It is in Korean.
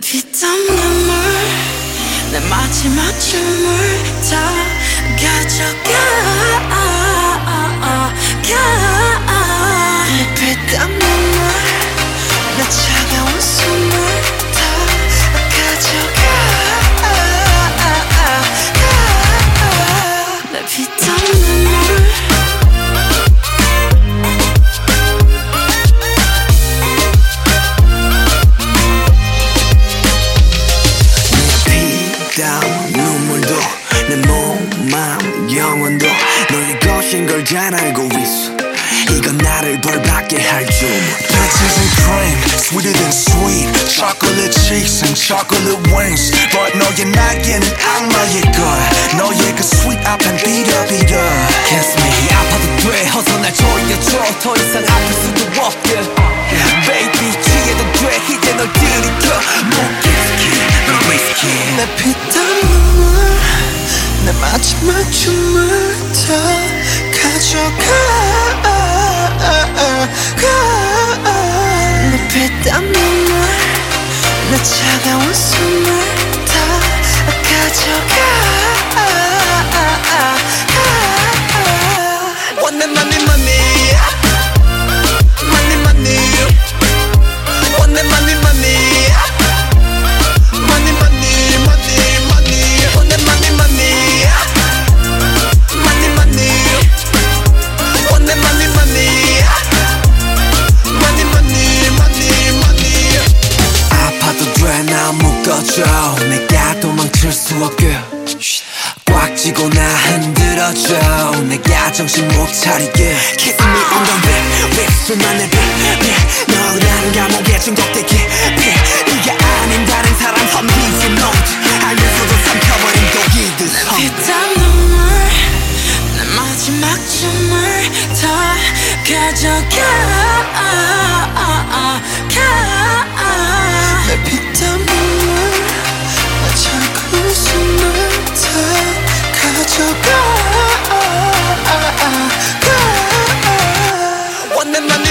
피땀 눈물 내 마지막 춤을 다 가져가 내 피땀 눈물 내 차가운 숨을 다 가져가 내 피땀 눈물 눈물도 내 몸, 마음, 영혼도 너의 것인 걸 잘 알고 있어. 이건 나를 벌받게 할 주문. Peaches and cream, sweeter than sweet. Chocolate cheeks and chocolate wings. But 너의 날개는 악마일 거야. 너의 그 sweet 앞엔 비려. Kiss me. 아파도 돼. 어서 날 조여줘. 더 이상 아플 수도 없게. Baby 취해도 돼. 이제 널 들이켜. 목기스키, 널 위스키. 내 피땀 눈물 내 마지막 춤을 다 가져가 내 피땀 눈물 내 차가운 숨을 다 가져가 Want that money money money money Want that money money money money money money Want that money money money money Want that money money money money money money 아파도 돼. 나 묶어줘. 내가 도망칠 수 없게 꽉 쥐고 나 흔들어줘. 내가 정신 못 차리게 Kiss me on the lip 술만의 빛 너라는 감옥에 중독돼 깊이 네가 아닌 다른 사람 험비지 note 알면서도 삼켜버린 독이듯 피땀 눈물 내 마지막 춤을 다 가져가 내 피땀 눈물 내 차가운 숨을 다 가져가 Want that money